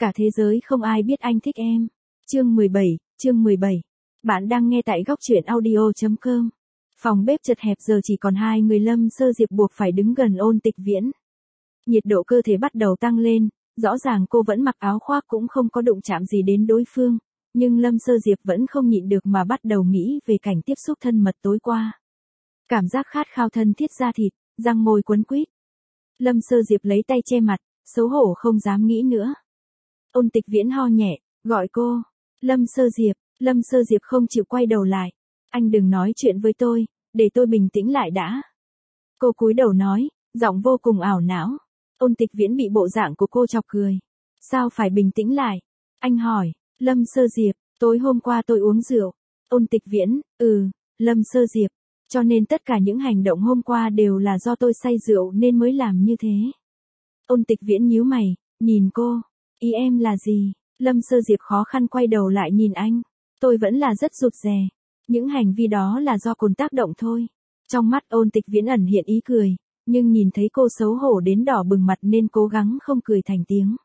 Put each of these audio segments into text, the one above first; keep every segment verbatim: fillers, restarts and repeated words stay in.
Cả thế giới không ai biết anh thích em. Chương mười bảy, chương mười bảy. Bạn đang nghe tại góc truyện audio chấm com. Phòng bếp chật hẹp giờ chỉ còn hai người, Lâm Sơ Diệp buộc phải đứng gần Ôn Tịch Viễn. Nhiệt độ cơ thể bắt đầu tăng lên, rõ ràng cô vẫn mặc áo khoác cũng không có đụng chạm gì đến đối phương, nhưng Lâm Sơ Diệp vẫn không nhịn được mà bắt đầu nghĩ về cảnh tiếp xúc thân mật tối qua. Cảm giác khát khao thân thiết da thịt, răng môi quấn quýt. Lâm Sơ Diệp lấy tay che mặt, xấu hổ không dám nghĩ nữa. Ôn Tịch Viễn ho nhẹ, gọi cô. Lâm Sơ Diệp, Lâm Sơ Diệp không chịu quay đầu lại. Anh đừng nói chuyện với tôi, để tôi bình tĩnh lại đã. Cô cúi đầu nói, giọng vô cùng ảo não. Ôn Tịch Viễn bị bộ dạng của cô chọc cười. Sao phải bình tĩnh lại? Anh hỏi. Lâm Sơ Diệp, tối hôm qua tôi uống rượu. Ôn Tịch Viễn, ừ, Lâm Sơ Diệp. Cho nên tất cả những hành động hôm qua đều là do tôi say rượu nên mới làm như thế. Ôn Tịch Viễn nhíu mày, nhìn cô. Ý em là gì? Lâm Sơ Diệp khó khăn quay đầu lại nhìn anh. Tôi vẫn là rất rụt rè. Những hành vi đó là do cồn tác động thôi. Trong mắt Ôn Tịch Viễn ẩn hiện ý cười, nhưng nhìn thấy cô xấu hổ đến đỏ bừng mặt nên cố gắng không cười thành tiếng.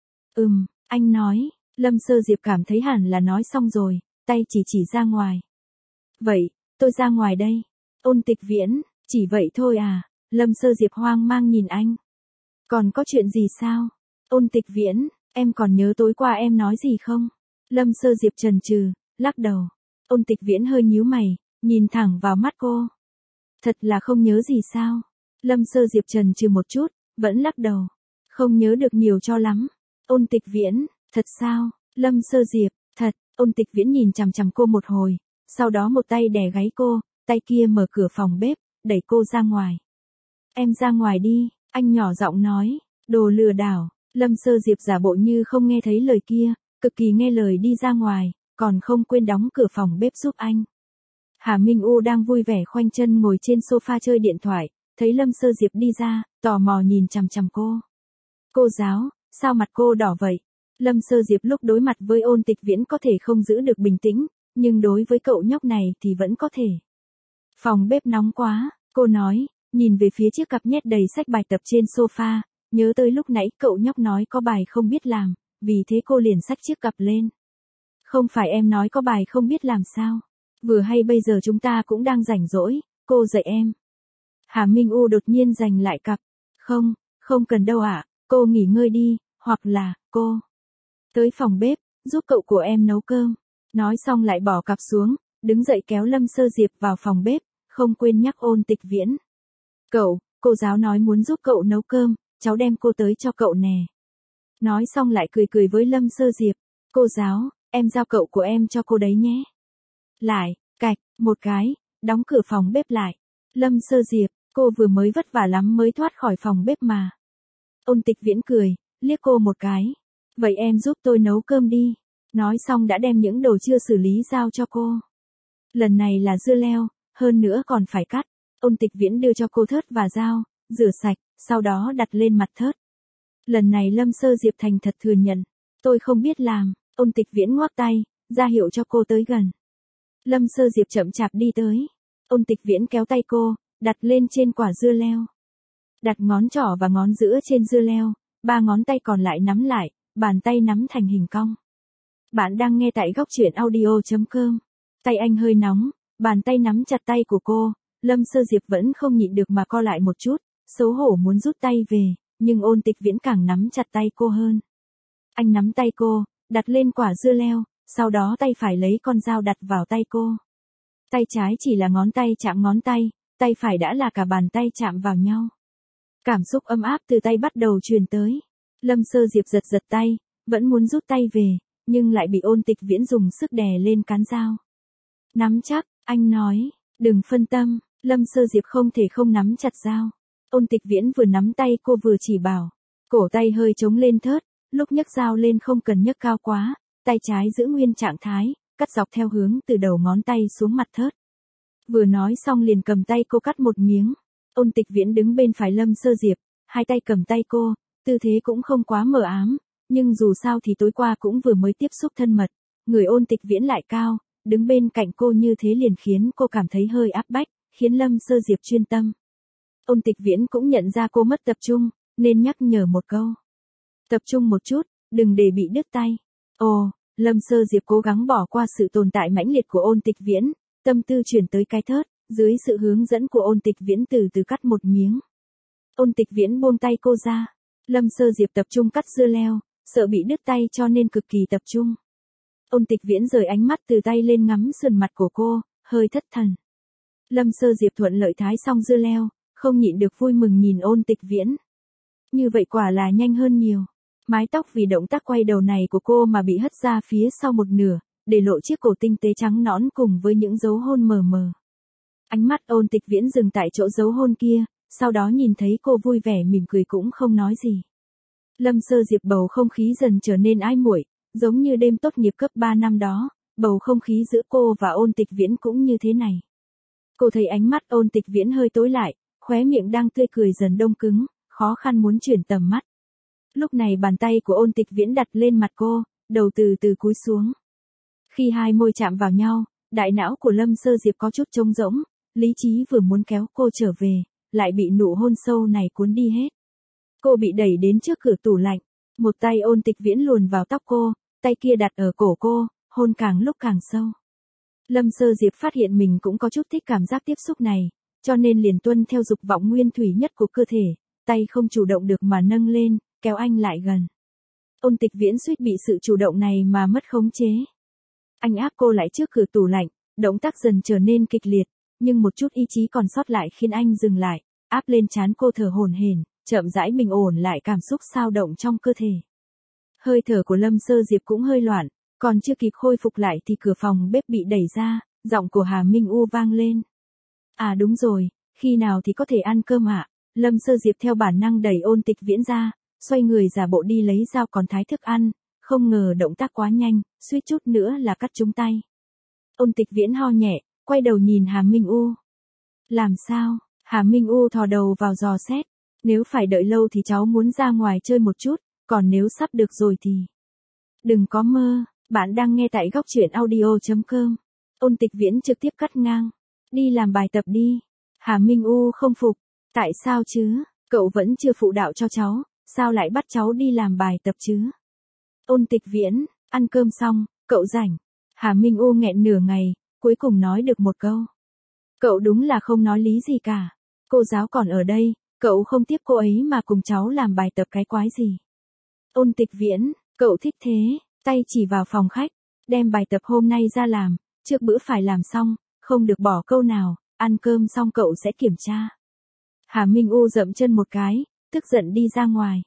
Ừm, anh nói. Lâm Sơ Diệp cảm thấy hẳn là nói xong rồi, tay chỉ chỉ ra ngoài. Vậy, tôi ra ngoài đây. Ôn Tịch Viễn, chỉ vậy thôi à? Lâm Sơ Diệp hoang mang nhìn anh. Còn có chuyện gì sao? Ôn Tịch Viễn, em còn nhớ tối qua em nói gì không? Lâm Sơ Diệp chần chừ, lắc đầu. Ôn Tịch Viễn hơi nhíu mày, nhìn thẳng vào mắt cô. Thật là không nhớ gì sao? Lâm Sơ Diệp chần chừ một chút, vẫn lắc đầu. Không nhớ được nhiều cho lắm. Ôn Tịch Viễn, thật sao? Lâm Sơ Diệp, thật. Ôn Tịch Viễn nhìn chằm chằm cô một hồi, sau đó một tay đè gáy cô, tay kia mở cửa phòng bếp, đẩy cô ra ngoài. Em ra ngoài đi, anh nhỏ giọng nói. Đồ lừa đảo. Lâm Sơ Diệp giả bộ như không nghe thấy lời kia, cực kỳ nghe lời đi ra ngoài, còn không quên đóng cửa phòng bếp giúp anh. Hà Minh U đang vui vẻ khoanh chân ngồi trên sofa chơi điện thoại, thấy Lâm Sơ Diệp đi ra, tò mò nhìn chằm chằm cô. Cô giáo, sao mặt cô đỏ vậy? Lâm Sơ Diệp lúc đối mặt với Ôn Tịch Viễn có thể không giữ được bình tĩnh, nhưng đối với cậu nhóc này thì vẫn có thể. Phòng bếp nóng quá, cô nói, nhìn về phía chiếc cặp nhét đầy sách bài tập trên sofa, nhớ tới lúc nãy cậu nhóc nói có bài không biết làm, vì thế cô liền xách chiếc cặp lên. Không phải em nói có bài không biết làm sao? Vừa hay bây giờ chúng ta cũng đang rảnh rỗi, cô dạy em. Hà Minh U đột nhiên giành lại cặp. Không, không cần đâu ạ, cô nghỉ ngơi đi, hoặc là, cô tới phòng bếp, giúp cậu của em nấu cơm. Nói xong lại bỏ cặp xuống, đứng dậy kéo Lâm Sơ Diệp vào phòng bếp, không quên nhắc Ôn Tịch Viễn. Cậu, cô giáo nói muốn giúp cậu nấu cơm, cháu đem cô tới cho cậu nè. Nói xong lại cười cười với Lâm Sơ Diệp. Cô giáo, em giao cậu của em cho cô đấy nhé. Lại, cạch, một cái, đóng cửa phòng bếp lại. Lâm Sơ Diệp, cô vừa mới vất vả lắm mới thoát khỏi phòng bếp mà. Ôn Tịch Viễn cười, liếc cô một cái. Vậy em giúp tôi nấu cơm đi. Nói xong đã đem những đồ chưa xử lý giao cho cô. Lần này là dưa leo, hơn nữa còn phải cắt. Ôn Tịch Viễn đưa cho cô thớt và dao, rửa sạch, sau đó đặt lên mặt thớt. Lần này Lâm Sơ Diệp thành thật thừa nhận. Tôi không biết làm. Ôn Tịch Viễn ngoắc tay, ra hiệu cho cô tới gần. Lâm Sơ Diệp chậm chạp đi tới. Ôn Tịch Viễn kéo tay cô, đặt lên trên quả dưa leo. Đặt ngón trỏ và ngón giữa trên dưa leo, ba ngón tay còn lại nắm lại, bàn tay nắm thành hình cong. Bạn đang nghe tại góc truyện audio chấm com. Tay anh hơi nóng, bàn tay nắm chặt tay của cô, Lâm Sơ Diệp vẫn không nhịn được mà co lại một chút, xấu hổ muốn rút tay về, nhưng Ôn Tịch Viễn càng nắm chặt tay cô hơn. Anh nắm tay cô, đặt lên quả dưa leo, sau đó tay phải lấy con dao đặt vào tay cô. Tay trái chỉ là ngón tay chạm ngón tay, tay phải đã là cả bàn tay chạm vào nhau. Cảm xúc ấm áp từ tay bắt đầu truyền tới. Lâm Sơ Diệp giật giật tay, vẫn muốn rút tay về, nhưng lại bị Ôn Tịch Viễn dùng sức đè lên cán dao. Nắm chắc, anh nói, đừng phân tâm. Lâm Sơ Diệp không thể không nắm chặt dao. Ôn Tịch Viễn vừa nắm tay cô vừa chỉ bảo. Cổ tay hơi chống lên thớt, lúc nhấc dao lên không cần nhấc cao quá, tay trái giữ nguyên trạng thái, cắt dọc theo hướng từ đầu ngón tay xuống mặt thớt. Vừa nói xong liền cầm tay cô cắt một miếng. Ôn Tịch Viễn đứng bên phải Lâm Sơ Diệp, hai tay cầm tay cô, tư thế cũng không quá mờ ám, nhưng dù sao thì tối qua cũng vừa mới tiếp xúc thân mật, người Ôn Tịch Viễn lại cao, đứng bên cạnh cô như thế liền khiến cô cảm thấy hơi áp bách, khiến Lâm Sơ Diệp chuyên tâm. Ôn Tịch Viễn cũng nhận ra cô mất tập trung, nên nhắc nhở một câu. Tập trung một chút, đừng để bị đứt tay. Ồ, Lâm Sơ Diệp cố gắng bỏ qua sự tồn tại mãnh liệt của Ôn Tịch Viễn, tâm tư chuyển tới cái thớt, dưới sự hướng dẫn của Ôn Tịch Viễn từ từ cắt một miếng. Ôn Tịch Viễn buông tay cô ra. Lâm Sơ Diệp tập trung cắt dưa leo, sợ bị đứt tay cho nên cực kỳ tập trung. Ôn Tịch Viễn rời ánh mắt từ tay lên ngắm sườn mặt của cô, hơi thất thần. Lâm Sơ Diệp thuận lợi thái xong dưa leo, không nhịn được vui mừng nhìn Ôn Tịch Viễn. Như vậy quả là nhanh hơn nhiều. Mái tóc vì động tác quay đầu này của cô mà bị hất ra phía sau một nửa, để lộ chiếc cổ tinh tế trắng nõn cùng với những dấu hôn mờ mờ. Ánh mắt Ôn Tịch Viễn dừng tại chỗ dấu hôn kia, sau đó nhìn thấy cô vui vẻ mỉm cười cũng không nói gì. Lâm Sơ Diệp bầu không khí dần trở nên ái muội, giống như đêm tốt nghiệp cấp ba năm đó, bầu không khí giữa cô và Ôn Tịch Viễn cũng như thế này. Cô thấy ánh mắt Ôn Tịch Viễn hơi tối lại, khóe miệng đang tươi cười dần đông cứng, khó khăn muốn chuyển tầm mắt. Lúc này bàn tay của Ôn Tịch Viễn đặt lên mặt cô, đầu từ từ cúi xuống. Khi hai môi chạm vào nhau, đại não của Lâm Sơ Diệp có chút trống rỗng, lý trí vừa muốn kéo cô trở về, lại bị nụ hôn sâu này cuốn đi hết. Cô bị đẩy đến trước cửa tủ lạnh, một tay Ôn Tịch Viễn luồn vào tóc cô, tay kia đặt ở cổ cô, hôn càng lúc càng sâu. Lâm Sơ Diệp phát hiện mình cũng có chút thích cảm giác tiếp xúc này, cho nên liền tuân theo dục vọng nguyên thủy nhất của cơ thể, tay không chủ động được mà nâng lên, kéo anh lại gần. Ôn Tịch Viễn suýt bị sự chủ động này mà mất khống chế. Anh áp cô lại trước cửa tủ lạnh, động tác dần trở nên kịch liệt, nhưng một chút ý chí còn sót lại khiến anh dừng lại, áp lên trán cô thở hổn hển, chậm rãi bình ổn lại cảm xúc xao động trong cơ thể. Hơi thở của Lâm Sơ Diệp cũng hơi loạn, còn chưa kịp khôi phục lại thì cửa phòng bếp bị đẩy ra, giọng của Hà Minh U vang lên. À đúng rồi, khi nào thì có thể ăn cơm ạ? À? Lâm Sơ Diệp theo bản năng đẩy Ôn Tịch Viễn ra, xoay người giả bộ đi lấy dao còn thái thức ăn, không ngờ động tác quá nhanh, suýt chút nữa là cắt trúng tay. Ôn Tịch Viễn ho nhẹ, quay đầu nhìn Hà Minh U. Làm sao? Hà Minh U thò đầu vào dò xét. Nếu phải đợi lâu thì cháu muốn ra ngoài chơi một chút, còn nếu sắp được rồi thì... Đừng có mơ, bạn đang nghe tại góc truyện audio chấm com. Ôn Tịch Viễn trực tiếp cắt ngang. Đi làm bài tập đi. Hà Minh U không phục. Tại sao chứ? Cậu vẫn chưa phụ đạo cho cháu, sao lại bắt cháu đi làm bài tập chứ? Ôn Tịch Viễn, ăn cơm xong, cậu rảnh. Hà Minh U nghẹn nửa ngày, cuối cùng nói được một câu. Cậu đúng là không nói lý gì cả. Cô giáo còn ở đây, cậu không tiếp cô ấy mà cùng cháu làm bài tập cái quái gì. Ôn Tịch Viễn, cậu thích thế, tay chỉ vào phòng khách, đem bài tập hôm nay ra làm, trước bữa phải làm xong, không được bỏ câu nào, ăn cơm xong cậu sẽ kiểm tra. Hà Minh U dậm chân một cái, tức giận đi ra ngoài.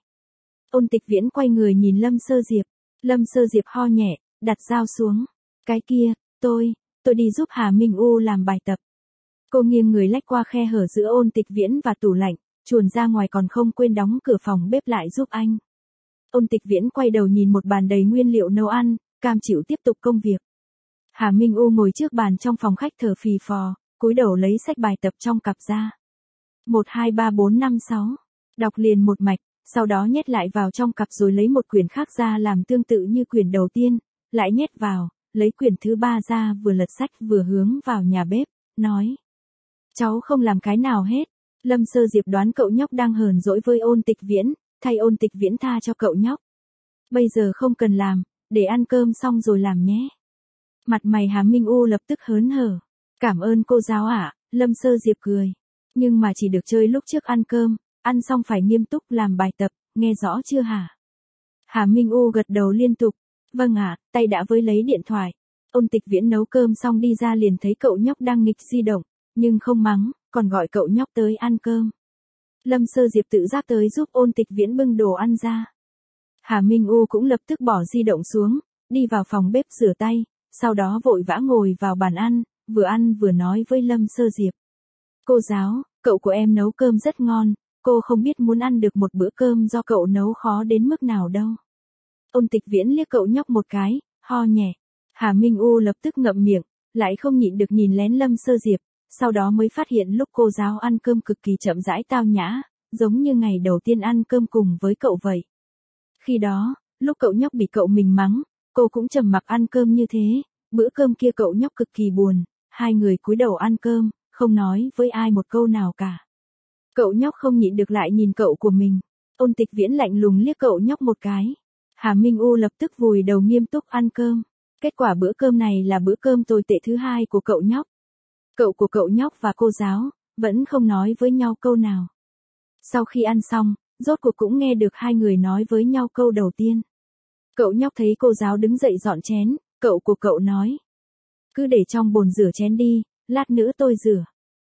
Ôn Tịch Viễn quay người nhìn Lâm Sơ Diệp, Lâm Sơ Diệp ho nhẹ, đặt dao xuống. Cái kia, tôi, tôi đi giúp Hà Minh U làm bài tập. Cô nghiêng người lách qua khe hở giữa Ôn Tịch Viễn và tủ lạnh, chuồn ra ngoài còn không quên đóng cửa phòng bếp lại giúp anh. Ôn Tịch Viễn quay đầu nhìn một bàn đầy nguyên liệu nấu ăn, cam chịu tiếp tục công việc. Hà Minh U ngồi trước bàn trong phòng khách thở phì phò, cúi đầu lấy sách bài tập trong cặp ra. một, hai, ba, bốn, năm, sáu. Đọc liền một mạch, sau đó nhét lại vào trong cặp rồi lấy một quyển khác ra làm tương tự như quyển đầu tiên, lại nhét vào, lấy quyển thứ ba ra vừa lật sách vừa hướng vào nhà bếp, nói. Cháu không làm cái nào hết. Lâm Sơ Diệp đoán cậu nhóc đang hờn dỗi với Ôn Tịch Viễn, thay Ôn Tịch Viễn tha cho cậu nhóc. Bây giờ không cần làm, để ăn cơm xong rồi làm nhé. Mặt mày Hà Minh U lập tức hớn hở. Cảm ơn cô giáo ạ, à, Lâm Sơ Diệp cười. Nhưng mà chỉ được chơi lúc trước ăn cơm, ăn xong phải nghiêm túc làm bài tập, nghe rõ chưa hả? Hà Minh U gật đầu liên tục. Vâng ạ, à, tay đã với lấy điện thoại. Ôn Tịch Viễn nấu cơm xong đi ra liền thấy cậu nhóc đang nghịch di động, nhưng không mắng, còn gọi cậu nhóc tới ăn cơm. Lâm Sơ Diệp tự giác tới giúp Ôn Tịch Viễn bưng đồ ăn ra. Hà Minh U cũng lập tức bỏ di động xuống, đi vào phòng bếp rửa tay, sau đó vội vã ngồi vào bàn ăn, vừa ăn vừa nói với Lâm Sơ Diệp. Cô giáo, cậu của em nấu cơm rất ngon, cô không biết muốn ăn được một bữa cơm do cậu nấu khó đến mức nào đâu. Ôn Tịch Viễn liếc cậu nhóc một cái, ho nhẹ. Hà Minh U lập tức ngậm miệng, lại không nhịn được nhìn lén Lâm Sơ Diệp, sau đó mới phát hiện lúc cô giáo ăn cơm cực kỳ chậm rãi tao nhã, giống như ngày đầu tiên ăn cơm cùng với cậu vậy. Khi đó, lúc cậu nhóc bị cậu mình mắng, cô cũng trầm mặc ăn cơm như thế, bữa cơm kia cậu nhóc cực kỳ buồn, hai người cúi đầu ăn cơm, không nói với ai một câu nào cả. Cậu nhóc không nhịn được lại nhìn cậu của mình, Ôn Tịch Viễn lạnh lùng liếc cậu nhóc một cái. Hà Minh U lập tức vùi đầu nghiêm túc ăn cơm. Kết quả bữa cơm này là bữa cơm tồi tệ thứ hai của cậu nhóc. Cậu của cậu nhóc và cô giáo, vẫn không nói với nhau câu nào. Sau khi ăn xong, rốt cuộc cũng nghe được hai người nói với nhau câu đầu tiên. Cậu nhóc thấy cô giáo đứng dậy dọn chén, cậu của cậu nói. Cứ để trong bồn rửa chén đi, lát nữa tôi rửa.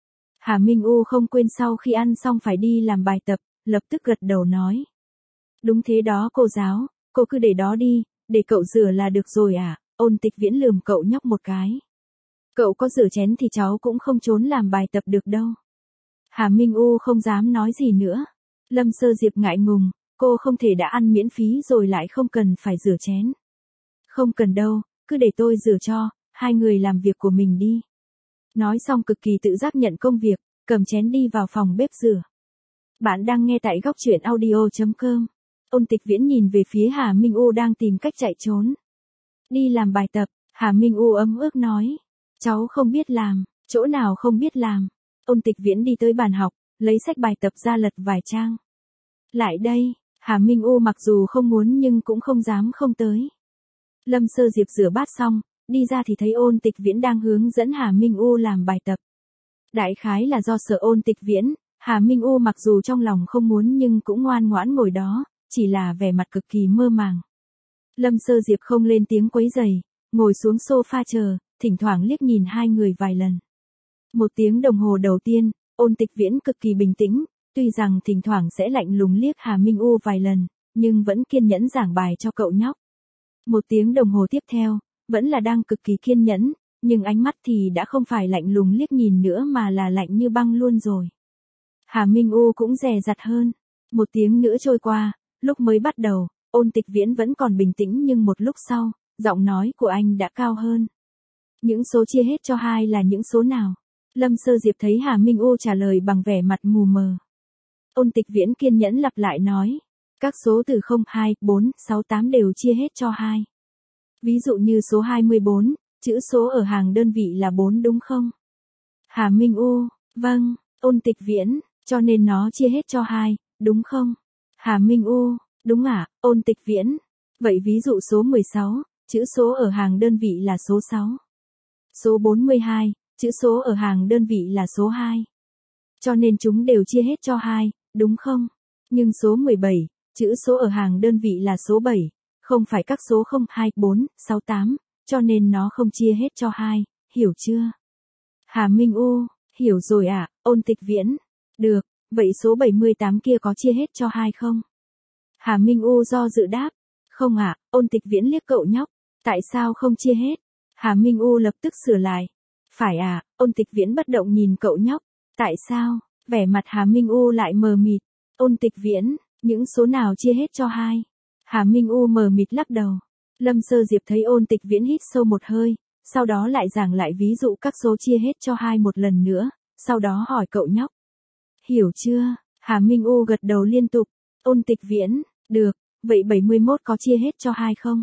Hà Minh U không quên sau khi ăn xong phải đi làm bài tập, lập tức gật đầu nói. Đúng thế đó cô giáo, cô cứ để đó đi, để cậu rửa là được rồi à, Ôn Tịch Viễn lườm cậu nhóc một cái. Cậu có rửa chén thì cháu cũng không trốn làm bài tập được đâu. Hà Minh U không dám nói gì nữa. Lâm Sơ Diệp ngại ngùng, cô không thể đã ăn miễn phí rồi lại không cần phải rửa chén. Không cần đâu, cứ để tôi rửa cho, hai người làm việc của mình đi. Nói xong cực kỳ tự giác nhận công việc, cầm chén đi vào phòng bếp rửa. Bạn đang nghe tại góc truyện audio chấm com. Ôn Tịch Viễn nhìn về phía Hà Minh U đang tìm cách chạy trốn. Đi làm bài tập, Hà Minh U ấm ức nói. Cháu không biết làm, chỗ nào không biết làm. Ôn Tịch Viễn đi tới bàn học, lấy sách bài tập ra lật vài trang. Lại đây, Hà Minh U mặc dù không muốn nhưng cũng không dám không tới. Lâm Sơ Diệp rửa bát xong, đi ra thì thấy Ôn Tịch Viễn đang hướng dẫn Hà Minh U làm bài tập. Đại khái là do sợ Ôn Tịch Viễn, Hà Minh U mặc dù trong lòng không muốn nhưng cũng ngoan ngoãn ngồi đó, chỉ là vẻ mặt cực kỳ mơ màng. Lâm Sơ Diệp không lên tiếng quấy rầy, ngồi xuống sofa chờ, thỉnh thoảng liếc nhìn hai người vài lần. Một tiếng đồng hồ đầu tiên, Ôn Tịch Viễn cực kỳ bình tĩnh, tuy rằng thỉnh thoảng sẽ lạnh lùng liếc Hà Minh U vài lần, nhưng vẫn kiên nhẫn giảng bài cho cậu nhóc. Một tiếng đồng hồ tiếp theo, vẫn là đang cực kỳ kiên nhẫn, nhưng ánh mắt thì đã không phải lạnh lùng liếc nhìn nữa mà là lạnh như băng luôn rồi. Hà Minh U cũng dè dặt hơn. Một tiếng nữa trôi qua, lúc mới bắt đầu, Ôn Tịch Viễn vẫn còn bình tĩnh nhưng một lúc sau, giọng nói của anh đã cao hơn. Những số chia hết cho hai là những số nào? Lâm Sơ Diệp thấy Hà Minh U trả lời bằng vẻ mặt mù mờ. Ôn Tịch Viễn kiên nhẫn lặp lại nói. Các số từ không, hai, bốn, sáu, tám đều chia hết cho hai. Ví dụ như số hai mươi bốn, chữ số ở hàng đơn vị là bốn đúng không? Hà Minh U, vâng. Ôn Tịch Viễn, cho nên nó chia hết cho hai, đúng không? Hà Minh U, đúng ạ. Ôn Tịch Viễn, vậy ví dụ số mười sáu, chữ số ở hàng đơn vị là số sáu. Số bốn mươi hai, chữ số ở hàng đơn vị là số hai. Cho nên chúng đều chia hết cho hai, đúng không? Nhưng số mười bảy, chữ số ở hàng đơn vị là số bảy, không phải các số không, hai, bốn, sáu, tám, cho nên nó không chia hết cho hai, hiểu chưa? Hà Minh U, hiểu rồi ạ. Ôn Tịch Viễn, được, vậy số bảy mươi tám kia có chia hết cho hai không? Hà Minh U do dự đáp, không ạ. Ôn Tịch Viễn liếc cậu nhóc, tại sao không chia hết? Hà Minh U lập tức sửa lại, phải à. Ôn Tịch Viễn bất động nhìn cậu nhóc, tại sao? Vẻ mặt Hà Minh U lại mờ mịt. Ôn Tịch Viễn, những số nào chia hết cho hai? Hà Minh U mờ mịt lắc đầu. Lâm Sơ Diệp thấy Ôn Tịch Viễn hít sâu một hơi, sau đó lại giảng lại ví dụ các số chia hết cho hai một lần nữa, sau đó hỏi cậu nhóc. Hiểu chưa? Hà Minh U gật đầu liên tục. Ôn Tịch Viễn, được, vậy bảy mươi mốt có chia hết cho hai không?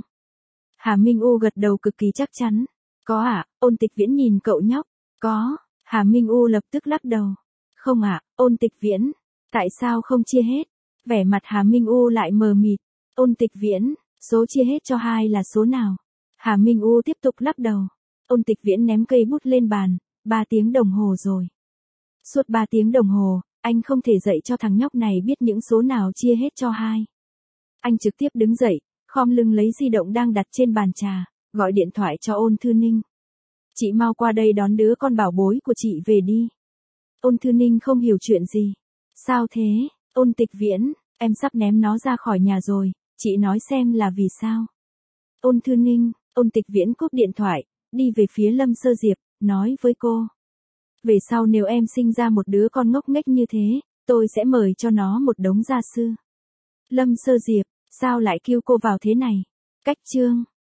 Hà Minh U gật đầu cực kỳ chắc chắn. Có ạ. À? Ôn Tịch Viễn nhìn cậu nhóc. Có. Hà Minh U lập tức lắc đầu. Không ạ. À? Ôn Tịch Viễn, tại sao không chia hết? Vẻ mặt Hà Minh U lại mờ mịt. Ôn Tịch Viễn, số chia hết cho hai là số nào? Hà Minh U tiếp tục lắc đầu. Ôn Tịch Viễn ném cây bút lên bàn, ba tiếng đồng hồ rồi. Suốt ba tiếng đồng hồ, anh không thể dạy cho thằng nhóc này biết những số nào chia hết cho hai. Anh trực tiếp đứng dậy, khom lưng lấy di động đang đặt trên bàn trà, gọi điện thoại cho Ôn Thư Ninh. Chị mau qua đây đón đứa con bảo bối của chị về đi. Ôn Thư Ninh không hiểu chuyện gì. Sao thế? Ôn Tịch Viễn, em sắp ném nó ra khỏi nhà rồi, chị nói xem là vì sao? Ôn Thư Ninh, Ôn Tịch Viễn cúp điện thoại, đi về phía Lâm Sơ Diệp, nói với cô. Về sau nếu em sinh ra một đứa con ngốc nghếch như thế, tôi sẽ mời cho nó một đống gia sư. Lâm Sơ Diệp, sao lại kêu cô vào thế này? Cách chương.